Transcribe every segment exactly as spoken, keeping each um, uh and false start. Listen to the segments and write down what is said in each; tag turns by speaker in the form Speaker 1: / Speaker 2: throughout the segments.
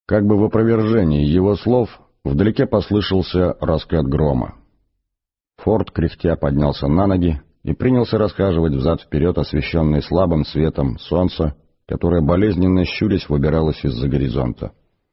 Speaker 1: Как бы в опровержении его слов вдалеке послышался раскат грома. Форд, кряхтя, поднялся на ноги и принялся расхаживать взад-вперед, освещенный слабым светом солнца, которое, болезненно щурясь, выбиралось из-за горизонта.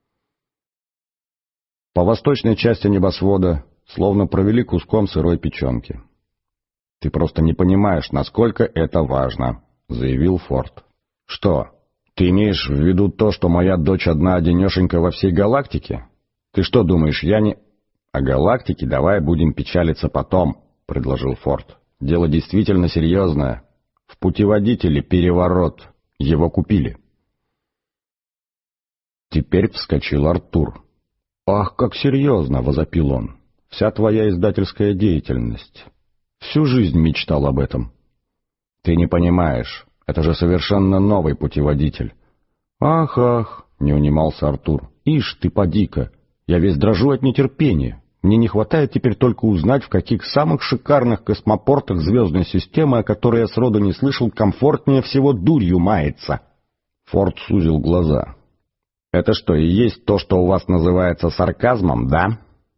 Speaker 1: По восточной части небосвода словно провели куском сырой печенки. «Ты просто не понимаешь, насколько это важно», — заявил Форд. «Что, ты имеешь в виду то, что моя дочь одна-одинешенька во всей галактике? Ты что думаешь, я не...» «О галактике давай будем печалиться потом», — предложил Форд. «Дело действительно серьезное. В путеводителе переворот. Его купили». Теперь вскочил Артур. «Ах, как серьезно!» — возопил он. «Вся твоя издательская деятельность. Всю жизнь мечтал об этом». «Ты не понимаешь, это же совершенно новый путеводитель». «Ах, ах!» — не унимался Артур. «Ишь ты, поди-ка! Я весь дрожу от нетерпения. Мне не хватает теперь только узнать, в каких самых шикарных космопортах звездной системы, о которой я сроду не слышал, комфортнее всего дурью мается». Форд сузил глаза. «Это что, и есть то, что у вас называется сарказмом, да?»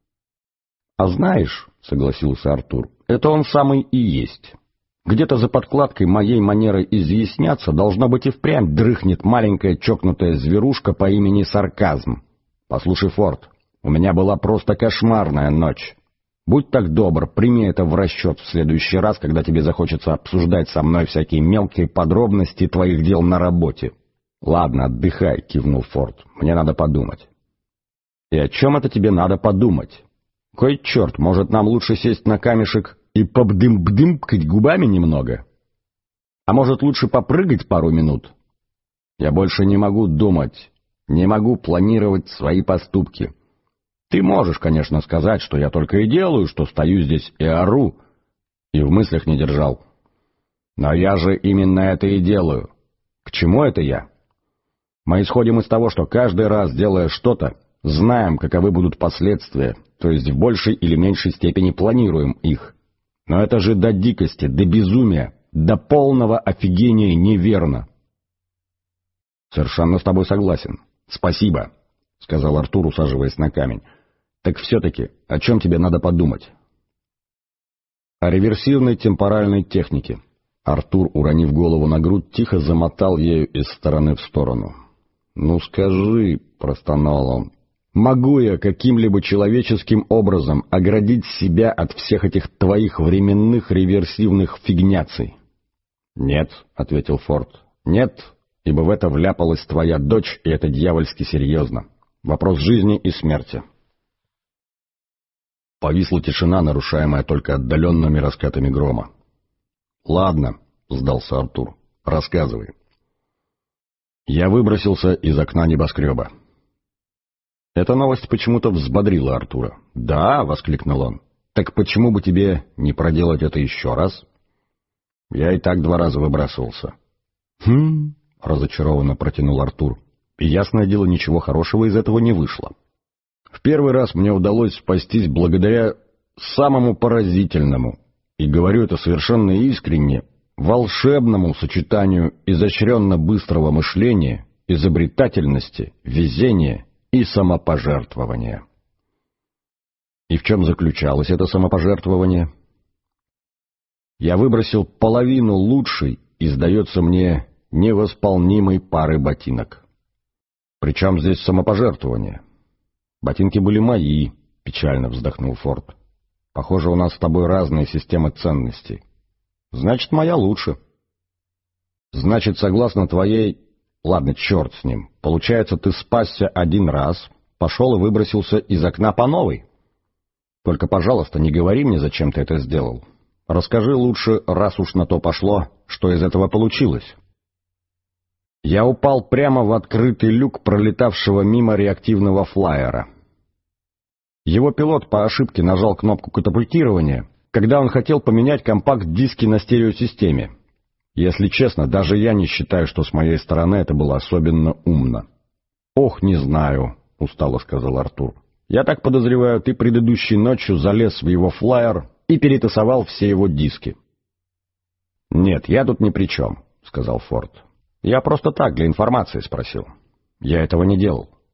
Speaker 1: «А знаешь, — согласился Артур, — это он самый и есть. Где-то за подкладкой моей манеры изъясняться должно быть и впрямь дрыхнет маленькая чокнутая зверушка по имени Сарказм. Послушай, Форд, у меня была просто кошмарная ночь. Будь так добр, прими это в расчет в следующий раз, когда тебе захочется обсуждать со мной всякие мелкие подробности твоих дел на работе». «Ладно, отдыхай», — кивнул Форд. «Мне надо подумать». «И о чем это тебе надо подумать? Кой черт, может, нам лучше сесть на камешек и побдым-бдымкать губами немного? А может, лучше попрыгать пару минут? Я больше не могу думать, не могу планировать свои поступки. Ты можешь, конечно, сказать, что я только и делаю, что стою здесь и ору, и в мыслях не держал. Но я же именно это и делаю. К чему это я? Мы исходим из того, что каждый раз, делая что-то, знаем, каковы будут последствия, то есть в большей или меньшей степени планируем их. Но это же до дикости, до безумия, до полного офигения неверно». «Совершенно с тобой согласен. Спасибо», — сказал Артур, усаживаясь на камень. «Так все-таки, о чем тебе надо подумать?» «О реверсивной темпоральной технике». Артур, уронив голову на грудь, тихо замотал ею из стороны в сторону. «Ну скажи», — простонал он, — «могу я каким-либо человеческим образом оградить себя от всех этих твоих временных реверсивных фигняций?» «Нет», — ответил Форд, — «нет, ибо в это вляпалась твоя дочь, и это дьявольски серьезно. Вопрос жизни и смерти». Повисла тишина, нарушаемая только отдаленными раскатами грома. «Ладно», — сдался Артур, — «рассказывай». Я выбросился из окна небоскреба. Эта новость почему-то взбодрила Артура. «Да», — воскликнул он, — «так почему бы тебе не проделать это еще раз?» «Я и так два раза выбрасывался». «Хм», — разочарованно протянул Артур, — «и ясное дело, ничего хорошего из этого не вышло. В первый раз мне удалось спастись благодаря самому поразительному, и говорю это совершенно искренне, волшебному сочетанию изощренно быстрого мышления, изобретательности, везения и самопожертвования». «И в чем заключалось это самопожертвование?» «Я выбросил половину лучшей и, сдается мне, невосполнимой пары ботинок». «Причем здесь самопожертвование?» «Ботинки были мои», — печально вздохнул Форд. «Похоже, у нас с тобой разные системы ценностей». «Значит, моя лучше». «Значит, согласно твоей...» «Ладно, черт с ним. Получается, ты спасся один раз, пошел и выбросился из окна по новой. Только, пожалуйста, не говори мне, зачем ты это сделал. Расскажи лучше, раз уж на то пошло, что из этого получилось». Я упал прямо в открытый люк пролетавшего мимо реактивного флайера. Его пилот по ошибке нажал кнопку катапультирования, когда он хотел поменять компакт-диски на стереосистеме. Если честно, даже я не считаю, что с моей стороны это было особенно умно. «Ох, не знаю», — устало сказал Артур. «Я так подозреваю, ты предыдущей ночью залез в его флайер и перетасовал все его диски». «Нет, я тут ни при чем», — сказал Форд. «Я просто так, для информации спросил. Я этого не делал.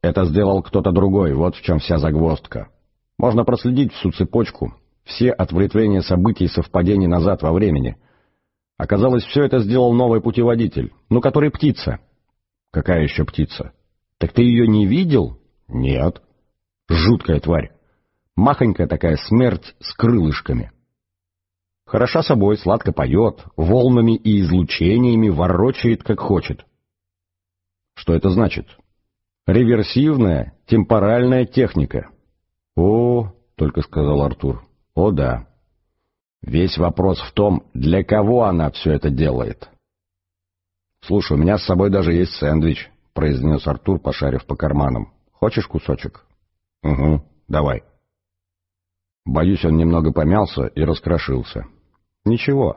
Speaker 1: Это сделал кто-то другой, вот в чем вся загвоздка. Можно проследить всю цепочку, все ответвления событий и совпадений назад во времени. Оказалось, все это сделал новый путеводитель, ну, который птица. Какая еще птица? Так ты ее не видел? Нет. Жуткая тварь. Махонькая такая смерть с крылышками. Хороша собой, сладко поет, волнами и излучениями ворочает, как хочет. Что это значит? Реверсивная, темпоральная техника. О, только сказал Артур. О, да. Весь вопрос в том, для кого она все это делает. Слушай, у меня с собой даже есть сэндвич, произнес Артур, пошарив по карманам. Хочешь кусочек? Угу, давай. Боюсь, он немного помялся и раскрошился. Ничего.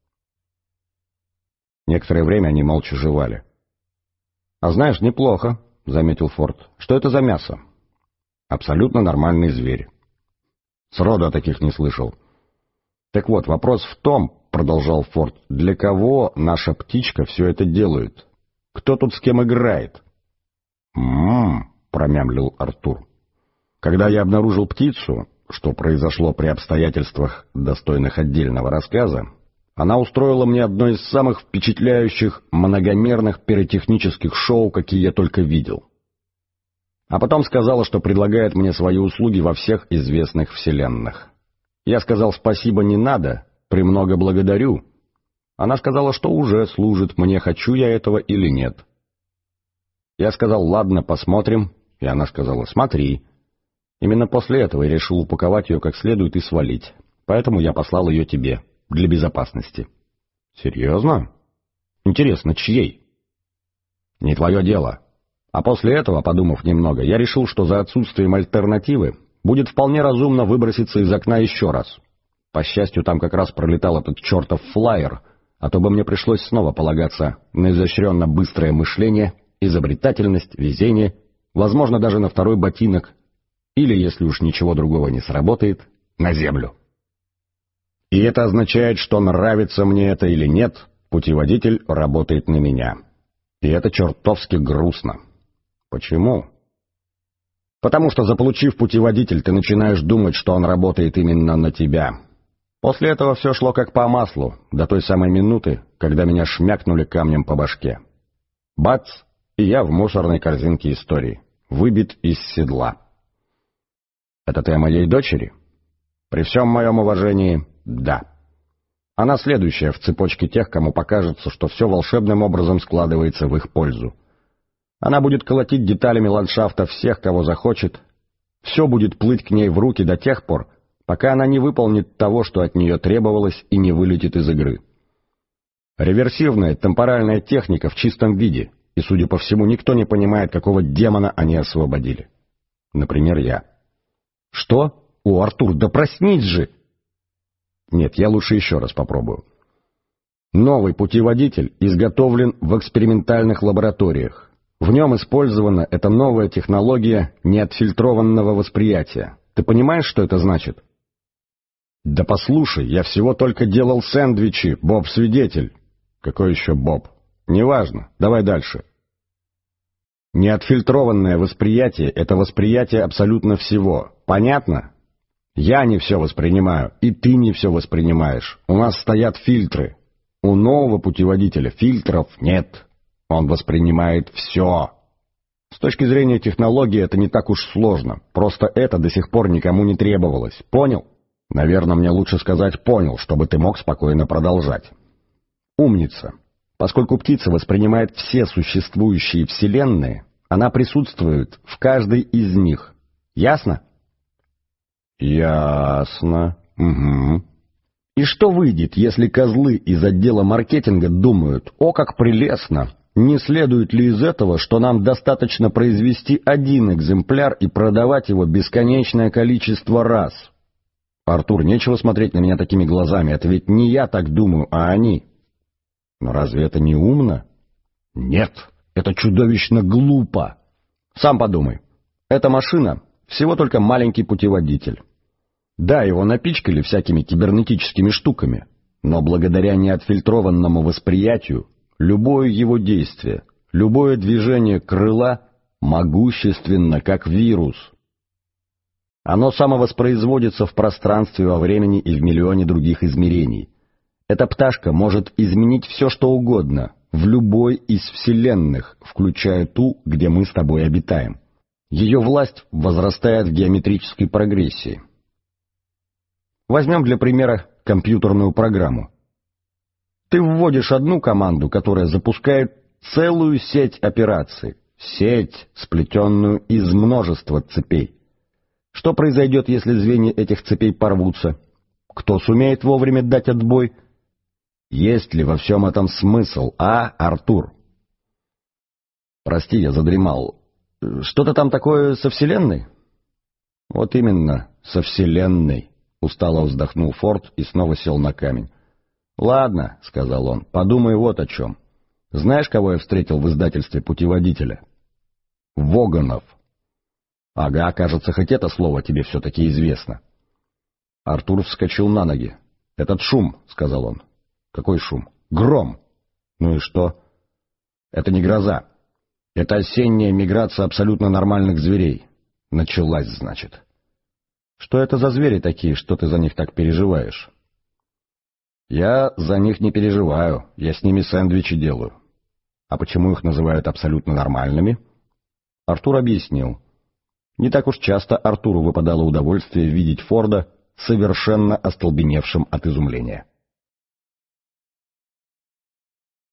Speaker 1: Некоторое время они молча жевали. «А знаешь, неплохо», — заметил Форд. «Что это за мясо?» «Абсолютно нормальный зверь». «Сроду о таких не слышал». «Так вот, вопрос в том, — продолжал Форд, — для кого наша птичка все это делает? Кто тут с кем играет?» «М-м-м», — промямлил Артур. «Когда я обнаружил птицу, что произошло при обстоятельствах, достойных отдельного рассказа, она устроила мне одно из самых впечатляющих многомерных пиротехнических шоу, какие я только видел. А потом сказала, что предлагает мне свои услуги во всех известных вселенных. Я сказал спасибо, не надо, премного благодарю. Она сказала, что уже служит мне, хочу я этого или нет. Я сказал, ладно, посмотрим, и она сказала, смотри. Именно после этого я решил упаковать ее как следует и свалить, поэтому я послал ее тебе, для безопасности. Серьезно? Интересно, чьей? Не твое дело. А после этого, подумав немного, я решил, что за отсутствием альтернативы будет вполне разумно выброситься из окна еще раз. По счастью, там как раз пролетал этот чертов флайер, а то бы мне пришлось снова полагаться на изощренно быстрое мышление, изобретательность, везение, возможно, даже на второй ботинок, или, если уж ничего другого не сработает, на землю. И это означает, что нравится мне это или нет, путеводитель работает на меня. И это чертовски грустно. Почему? Потому что, заполучив путеводитель, ты начинаешь думать, что он работает именно на тебя. После этого все шло как по маслу, до той самой минуты, когда меня шмякнули камнем по башке. Бац! И я в мусорной корзинке истории, выбит из седла. Это ты о моей дочери? При всем моем уважении, да. Она следующая в цепочке тех, кому покажется, что все волшебным образом складывается в их пользу. Она будет колотить деталями ландшафта всех, кого захочет. Все будет плыть к ней в руки до тех пор, пока она не выполнит того, что от нее требовалось, и не вылетит из игры. Реверсивная темпоральная техника в чистом виде, и, судя по всему, никто не понимает, какого демона они освободили. Например, я. Что? О, Артур, да проснись же! Нет, я лучше еще раз попробую. Новый путеводитель изготовлен в экспериментальных лабораториях. В нем использована эта новая технология неотфильтрованного восприятия. Ты понимаешь, что это значит? Да послушай, я всего только делал сэндвичи, Боб-свидетель. Какой еще Боб? Неважно, давай дальше. Неотфильтрованное восприятие — это восприятие абсолютно всего. Понятно? Я не все воспринимаю, и ты не все воспринимаешь. У нас стоят фильтры. У нового путеводителя фильтров нет. Он воспринимает все. С точки зрения технологии это не так уж сложно. Просто это до сих пор никому не требовалось. Понял? Наверное, мне лучше сказать «понял», чтобы ты мог спокойно продолжать. Умница. Поскольку птица воспринимает все существующие вселенные, она присутствует в каждой из них. Ясно? Ясно. Угу. И что выйдет, если козлы из отдела маркетинга думают: «О, как прелестно! Не следует ли из этого, что нам достаточно произвести один экземпляр и продавать его бесконечное количество раз?» Артур, нечего смотреть на меня такими глазами, это ведь не я так думаю, а они. Но разве это не умно? Нет, это чудовищно глупо. Сам подумай. Эта машина всего только маленький путеводитель. Да, его напичкали всякими кибернетическими штуками, но благодаря неотфильтрованному восприятию любое его действие, любое движение крыла могущественно, как вирус. Оно самовоспроизводится в пространстве, во времени и в миллионе других измерений. Эта пташка может изменить все, что угодно, в любой из вселенных, включая ту, где мы с тобой обитаем. Ее власть возрастает в геометрической прогрессии. Возьмем для примера компьютерную программу. Ты вводишь одну команду, которая запускает целую сеть операций, сеть, сплетенную из множества цепей. Что произойдет, если звенья этих цепей порвутся? Кто сумеет вовремя дать отбой? Есть ли во всем этом смысл, а, Артур? Прости, я задремал. Что-то там такое со Вселенной? Вот именно, со Вселенной. Устало вздохнул Форд и снова сел на камень. Ладно, сказал он, подумай вот о чем. Знаешь, кого я встретил в издательстве «Путеводителя»? Воганов. Ага, кажется, хоть это слово тебе все-таки известно. Артур вскочил на ноги. «Этот шум», — сказал он. «Какой шум?» «Гром». «Ну и что?» «Это не гроза. Это осенняя миграция абсолютно нормальных зверей. Началась, значит». «Что это за звери такие, что ты за них так переживаешь?» «Я за них не переживаю. Я с ними сэндвичи делаю». «А почему их называют абсолютно нормальными?» Артур объяснил. Не так уж часто Артуру выпадало удовольствие видеть Форда совершенно остолбеневшим от изумления.